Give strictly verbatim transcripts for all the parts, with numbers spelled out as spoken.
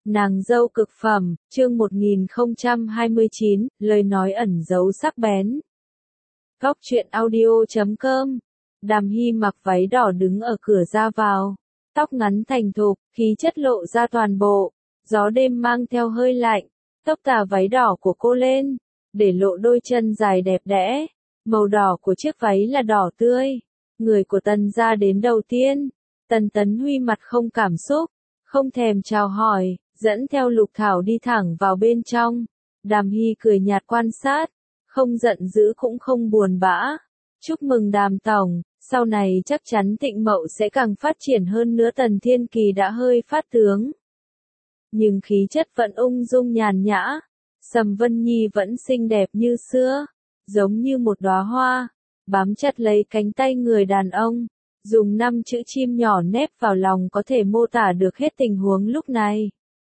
Nàng dâu cực phẩm, chương một nghìn không trăm hai mươi chín, lời nói ẩn giấu sắc bén. Góc truyện audio chấm com. Đàm Hy mặc váy đỏ đứng ở cửa ra vào, tóc ngắn thành thục, khí chất lộ ra toàn bộ, gió đêm mang theo hơi lạnh, tóc tà váy đỏ của cô lên, để lộ đôi chân dài đẹp đẽ, màu đỏ của chiếc váy là đỏ tươi. Người của Tần gia đến đầu tiên, Tần Tấn Huy mặt không cảm xúc, không thèm chào hỏi, dẫn theo Lục Thảo đi thẳng vào bên trong. Đàm Hy cười nhạt quan sát, không giận dữ cũng không buồn bã. Chúc mừng Đàm tổng, sau này chắc chắn Thịnh Mậu sẽ càng phát triển hơn nữa. Tần Thiên Kỳ đã hơi phát tướng, nhưng khí chất vẫn ung dung nhàn nhã. Sầm Vân Nhi vẫn xinh đẹp như xưa, giống như một đóa hoa, bám chặt lấy cánh tay người đàn ông. Dùng năm chữ chim nhỏ nép vào lòng có thể mô tả được hết tình huống lúc này.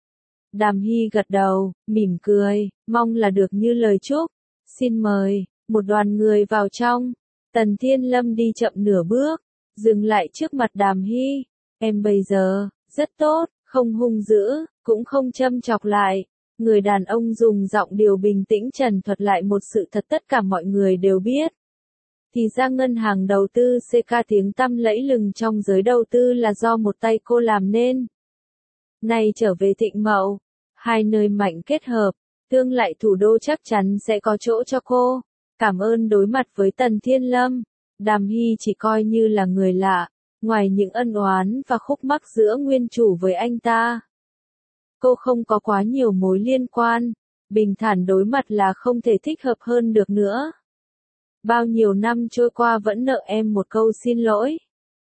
Đàm Hy gật đầu, mỉm cười, mong là được như lời chúc. Xin mời. Một đoàn người vào trong. Tần Thiên Lâm đi chậm nửa bước, dừng lại trước mặt Đàm Hy. Em bây giờ, rất tốt, không hung dữ, cũng không châm chọc lại. Người đàn ông dùng giọng điệu bình tĩnh trần thuật lại một sự thật tất cả mọi người đều biết. Thì ra ngân hàng đầu tư xê ca tiếng tăm lẫy lừng trong giới đầu tư là do một tay cô làm nên. Nay trở về Thịnh Mậu, hai nơi mạnh kết hợp, tương lại thủ đô chắc chắn sẽ có chỗ cho cô. Cảm ơn. Đối mặt với Tần Thiên Lâm, Đàm Hy chỉ coi như là người lạ, ngoài những ân oán và khúc mắc giữa nguyên chủ với anh ta. Cô không có quá nhiều mối liên quan, bình thản đối mặt là không thể thích hợp hơn được nữa. Bao nhiêu năm trôi qua vẫn nợ em một câu xin lỗi.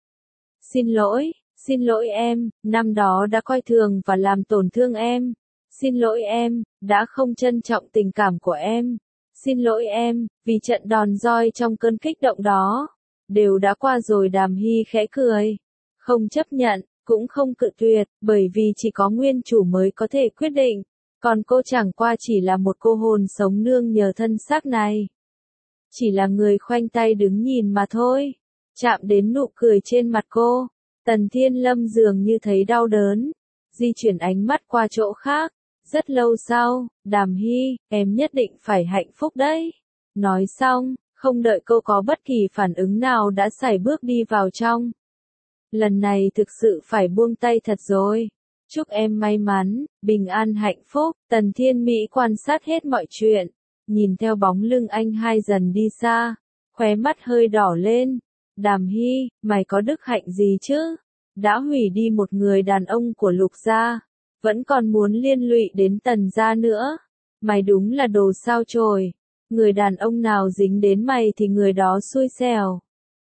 Xin lỗi, xin lỗi em, năm đó đã coi thường và làm tổn thương em. Xin lỗi em, đã không trân trọng tình cảm của em. Xin lỗi em, vì trận đòn roi trong cơn kích động đó. Đều đã qua rồi. Đàm Hy khẽ cười. Không chấp nhận, cũng không cự tuyệt, bởi vì chỉ có nguyên chủ mới có thể quyết định. Còn cô chẳng qua chỉ là một cô hồn sống nương nhờ thân xác này. Chỉ là người khoanh tay đứng nhìn mà thôi. Chạm đến nụ cười trên mặt cô, Tần Thiên Lâm dường như thấy đau đớn, di chuyển ánh mắt qua chỗ khác. Rất lâu sau, Đàm Hy, em nhất định phải hạnh phúc đấy. Nói xong, không đợi cô có bất kỳ phản ứng nào đã sải bước đi vào trong. Lần này thực sự phải buông tay thật rồi. Chúc em may mắn, bình an hạnh phúc. Tần Thiên Mỹ quan sát hết mọi chuyện, nhìn theo bóng lưng anh hai dần đi xa, khóe mắt hơi đỏ lên. Đàm Hy, mày có đức hạnh gì chứ? Đã hủy đi một người đàn ông của Lục gia, vẫn còn muốn liên lụy đến Tần gia nữa. Mày đúng là đồ sao chổi. Người đàn ông nào dính đến mày thì người đó xui xẻo.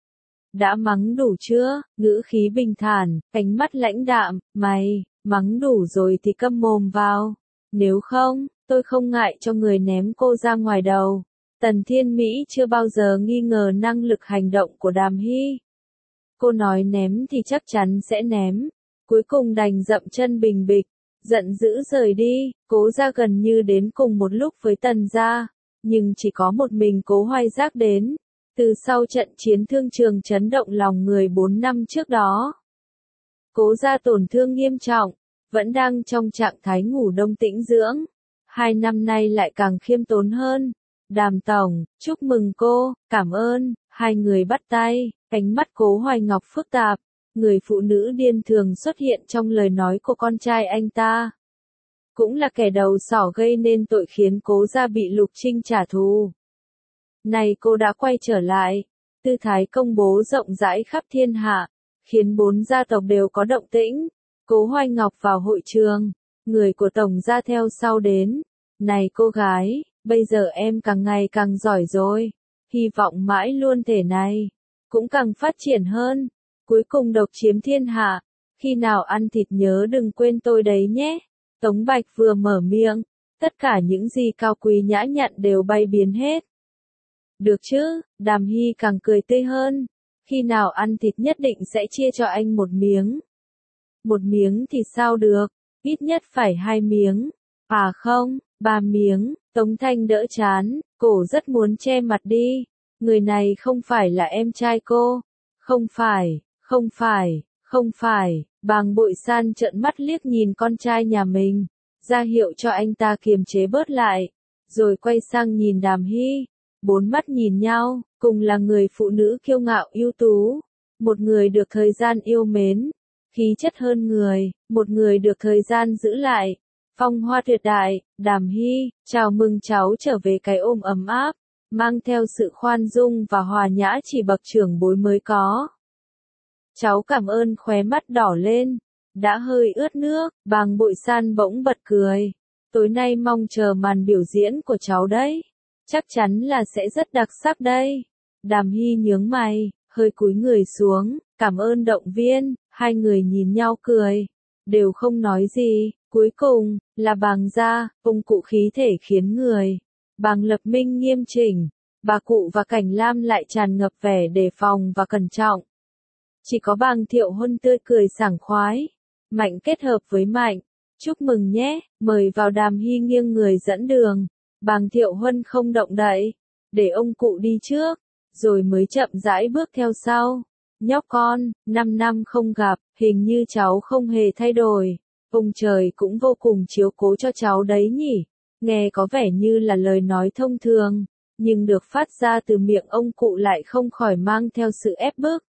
Đã mắng đủ chưa? Ngữ khí bình thản, ánh mắt lãnh đạm. Mày, mắng đủ rồi thì câm mồm vào. Nếu không, tôi không ngại cho người ném cô ra ngoài đầu. Tần Thiên Mỹ chưa bao giờ nghi ngờ năng lực hành động của Đàm Hy. Cô nói ném thì chắc chắn sẽ ném. Cuối cùng đành dậm chân bình bịch, giận dữ rời đi. Cố gia gần như đến cùng một lúc với Tần gia, nhưng chỉ có một mình Cố Hoài Giác đến. Từ sau trận chiến thương trường chấn động lòng người bốn năm trước đó, Cố gia tổn thương nghiêm trọng, vẫn đang trong trạng thái ngủ đông tĩnh dưỡng. Hai năm nay lại càng khiêm tốn hơn. Đàm tổng, chúc mừng cô, cảm ơn. Hai người bắt tay, ánh mắt Cố Hoài Ngọc phức tạp. Người phụ nữ điên thường xuất hiện trong lời nói của con trai anh ta, cũng là kẻ đầu sỏ gây nên tội khiến Cố gia bị Lục Trinh trả thù. Này cô đã quay trở lại, tư thái công bố rộng rãi khắp thiên hạ, khiến bốn gia tộc đều có động tĩnh. Cố Hoài Ngọc vào hội trường, người của tổng gia theo sau đến. Này cô gái, bây giờ em càng ngày càng giỏi rồi, hy vọng mãi luôn thể này, cũng càng phát triển hơn, cuối cùng độc chiếm thiên hạ. Khi nào ăn thịt nhớ đừng quên tôi đấy nhé. Tống Bạch vừa mở miệng, tất cả những gì cao quý nhã nhặn đều bay biến hết. Được chứ? Đàm Hy càng cười tươi hơn. Khi nào ăn thịt nhất định sẽ chia cho anh một miếng. Một miếng thì sao được, ít nhất phải hai miếng. À không, ba miếng. Tống Thanh đỡ chán, cổ rất muốn che mặt đi. Người này không phải là em trai cô. Không phải, không phải, không phải. Bàng Bội San trợn mắt liếc nhìn con trai nhà mình. ra hiệu cho anh ta kiềm chế bớt lại, rồi quay sang nhìn Đàm Hy, bốn mắt nhìn nhau, cùng là người phụ nữ kiêu ngạo ưu tú, một người được thời gian yêu mến, khí chất hơn người, một người được thời gian giữ lại, phong hoa tuyệt đại. Đàm Hy, chào mừng cháu trở về. Cái ôm ấm áp, mang theo sự khoan dung và hòa nhã chỉ bậc trưởng bối mới có. Cháu cảm ơn. Khóe mắt đỏ lên, đã hơi ướt nước, Bàng Bội San bỗng bật cười. Tối nay mong chờ màn biểu diễn của cháu đấy. Chắc chắn là sẽ rất đặc sắc đây. Đàm Hy nhướng mày, hơi cúi người xuống, cảm ơn động viên. Hai người nhìn nhau cười, đều không nói gì. Cuối cùng, là Bàng gia, ông cụ khí thể khiến người. Bàng Lập Minh nghiêm chỉnh, bà cụ và Cảnh Lam lại tràn ngập vẻ đề phòng và cẩn trọng. Chỉ có Bàng Thiệu Huân tươi cười sảng khoái. Mạnh kết hợp với Mạnh. Chúc mừng nhé, mời vào. Đàm Hy nghiêng người dẫn đường. Bàng Thiệu Huân không động đậy, để ông cụ đi trước, rồi mới chậm rãi bước theo sau. Nhóc con, năm năm không gặp, hình như cháu không hề thay đổi. Ông trời cũng vô cùng chiếu cố cho cháu đấy nhỉ. Nghe có vẻ như là lời nói thông thường, nhưng được phát ra từ miệng ông cụ lại không khỏi mang theo sự ép bức.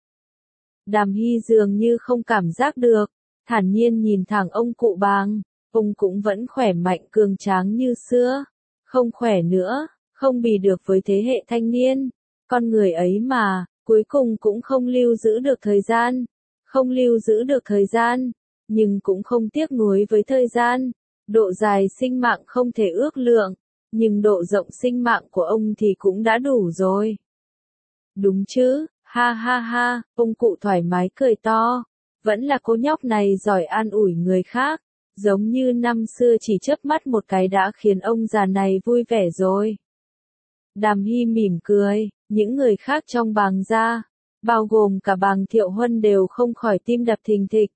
Đàm Hy dường như không cảm giác được, thản nhiên nhìn thẳng ông cụ Bàng. Ông cũng vẫn khỏe mạnh cường tráng như xưa. Không khỏe nữa, không bì được với thế hệ thanh niên. Con người ấy mà, cuối cùng cũng không lưu giữ được thời gian. Không lưu giữ được thời gian, nhưng cũng không tiếc nuối với thời gian. Độ dài sinh mạng không thể ước lượng, nhưng độ rộng sinh mạng của ông thì cũng đã đủ rồi. Đúng chứ, ha ha ha, ông cụ thoải mái cười to. Vẫn là cô nhóc này giỏi an ủi người khác. Giống như năm xưa chỉ chớp mắt một cái đã khiến ông già này vui vẻ rồi. Đàm Hy mỉm cười, những người khác trong Bàng gia, bao gồm cả Bàng Thiệu Huân đều không khỏi tim đập thình thịch.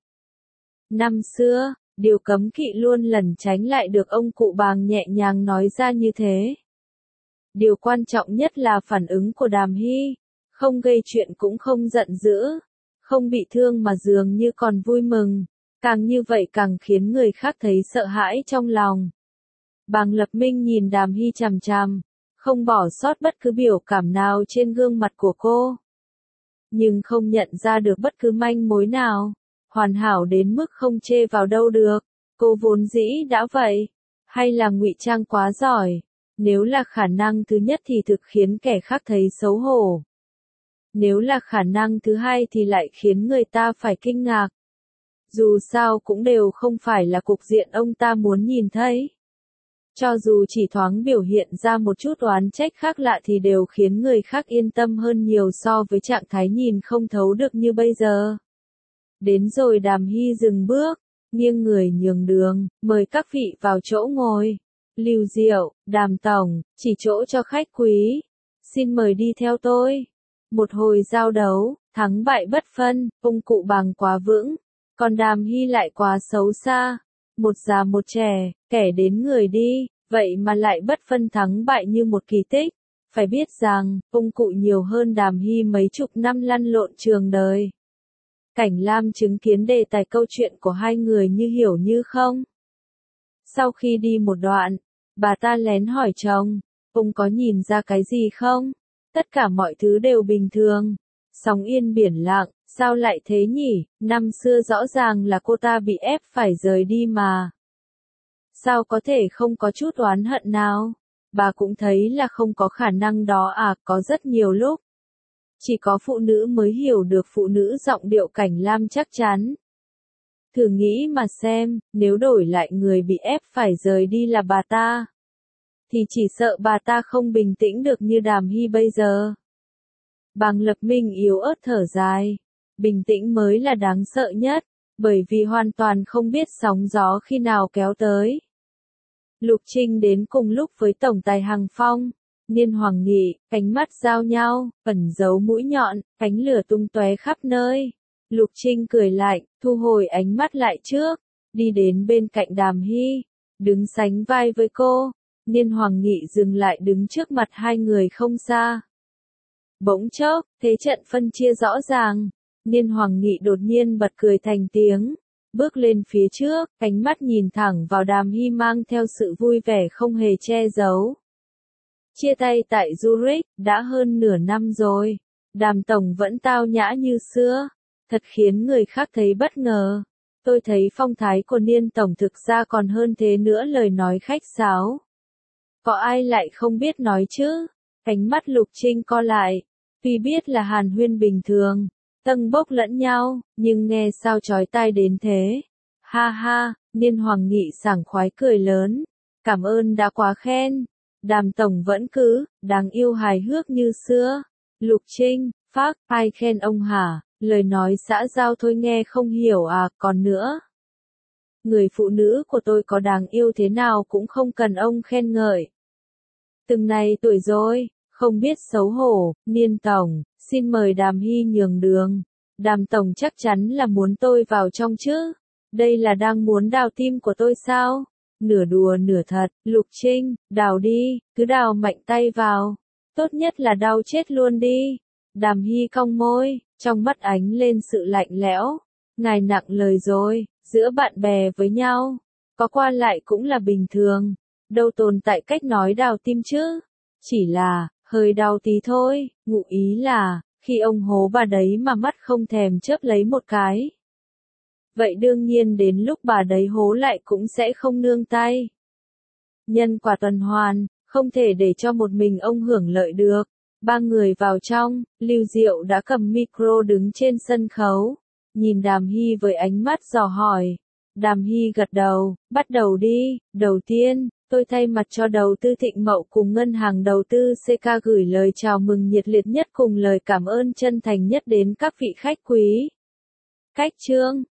Năm xưa, điều cấm kỵ luôn lẩn tránh lại được ông cụ Bàng nhẹ nhàng nói ra như thế. Điều quan trọng nhất là phản ứng của Đàm Hy, không gây chuyện cũng không giận dữ, không bị thương mà dường như còn vui mừng. Càng như vậy càng khiến người khác thấy sợ hãi trong lòng. Bàng Lập Minh nhìn Đàm Hy chằm chằm, không bỏ sót bất cứ biểu cảm nào trên gương mặt của cô. Nhưng không nhận ra được bất cứ manh mối nào, hoàn hảo đến mức không chê vào đâu được. Cô vốn dĩ đã vậy, hay là ngụy trang quá giỏi? Nếu là khả năng thứ nhất thì thực khiến kẻ khác thấy xấu hổ. Nếu là khả năng thứ hai thì lại khiến người ta phải kinh ngạc. Dù sao cũng đều không phải là cục diện ông ta muốn nhìn thấy. Cho dù chỉ thoáng biểu hiện ra một chút oán trách khác lạ thì đều khiến người khác yên tâm hơn nhiều so với trạng thái nhìn không thấu được như bây giờ. Đến rồi. Đàm Hy dừng bước, nghiêng người nhường đường, mời các vị vào chỗ ngồi. Lưu Diệu, Đàm tổng, chỉ chỗ cho khách quý. Xin mời đi theo tôi. Một hồi giao đấu, thắng bại bất phân, ông cụ Bàng quá vững. Còn Đàm Hy lại quá xấu xa, một già một trẻ, kẻ đến người đi, vậy mà lại bất phân thắng bại như một kỳ tích. Phải biết rằng, ông cụ nhiều hơn Đàm Hy mấy chục năm lăn lộn trường đời. Cảnh Lam chứng kiến đề tài câu chuyện của hai người như hiểu như không. Sau khi đi một đoạn, bà ta lén hỏi chồng, ông có nhìn ra cái gì không? Tất cả mọi thứ đều bình thường. Sóng yên biển lặng. Sao lại thế nhỉ? Năm xưa rõ ràng là cô ta bị ép phải rời đi mà. Sao có thể không có chút oán hận nào? Bà cũng thấy là không có khả năng đó à, có rất nhiều lúc. Chỉ có phụ nữ mới hiểu được phụ nữ. Giọng điệu Cảnh Lam chắc chắn. Thử nghĩ mà xem, nếu đổi lại người bị ép phải rời đi là bà ta, thì chỉ sợ bà ta không bình tĩnh được như Đàm Hy bây giờ. Bàng Lập Minh yếu ớt thở dài. Bình tĩnh mới là đáng sợ nhất, bởi vì hoàn toàn không biết sóng gió khi nào kéo tới. Lục Trinh đến cùng lúc với Tổng tài Hằng Phong. Niên Hoàng Nghị, ánh mắt giao nhau, ẩn giấu mũi nhọn, ánh lửa tung tóe khắp nơi. Lục Trinh cười lạnh, thu hồi ánh mắt lại trước, đi đến bên cạnh Đàm Hy, đứng sánh vai với cô. Niên Hoàng Nghị dừng lại đứng trước mặt hai người không xa. Bỗng chốc, thế trận phân chia rõ ràng. Niên Hoàng Nghị đột nhiên bật cười thành tiếng. bước lên phía trước, ánh mắt nhìn thẳng vào Đàm Hy mang theo sự vui vẻ không hề che giấu. Chia tay tại Zurich, đã hơn nửa năm rồi. Đàm tổng vẫn tao nhã như xưa, thật khiến người khác thấy bất ngờ. Tôi thấy phong thái của Niên tổng thực ra còn hơn thế nữa, lời nói khách sáo. Có ai lại không biết nói chứ? Ánh mắt Lục Trinh co lại. Tuy biết là hàn huyên bình thường, tâng bốc lẫn nhau, nhưng nghe sao chói tai đến thế. Ha ha, Niên Hoàng Nghị sảng khoái cười lớn. Cảm ơn đã quá khen. Đàm tổng vẫn cứ, đáng yêu hài hước như xưa. Lục Trinh, phác, ai khen ông hả? Lời nói xã giao thôi nghe không hiểu à, còn nữa. Người phụ nữ của tôi có đáng yêu thế nào cũng không cần ông khen ngợi. Từng này tuổi rồi, không biết xấu hổ. Niên tổng, xin mời Đàm Hy nhường đường. Đàm tổng chắc chắn là muốn tôi vào trong chứ? Đây là đang muốn đào tim của tôi sao? Nửa đùa nửa thật. Lục Trinh, đào đi, cứ đào mạnh tay vào. Tốt nhất là đau chết luôn đi. Đàm Hy cong môi, trong mắt ánh lên sự lạnh lẽo. Ngài nặng lời rồi, giữa bạn bè với nhau, có qua lại cũng là bình thường. Đâu tồn tại cách nói đào tim chứ. Chỉ là, hơi đau tí thôi, ngụ ý là, khi ông hố bà đấy mà mắt không thèm chớp lấy một cái. Vậy đương nhiên đến lúc bà đấy hố lại cũng sẽ không nương tay. Nhân quả tuần hoàn, không thể để cho một mình ông hưởng lợi được. Ba người vào trong, Lưu Diệu đã cầm micro đứng trên sân khấu, nhìn Đàm Hy với ánh mắt dò hỏi. Đàm Hy gật đầu, bắt đầu đi. Đầu tiên, tôi thay mặt cho đầu tư Thịnh Mậu cùng Ngân hàng Đầu tư xê ca gửi lời chào mừng nhiệt liệt nhất cùng lời cảm ơn chân thành nhất đến các vị khách quý. Cách chương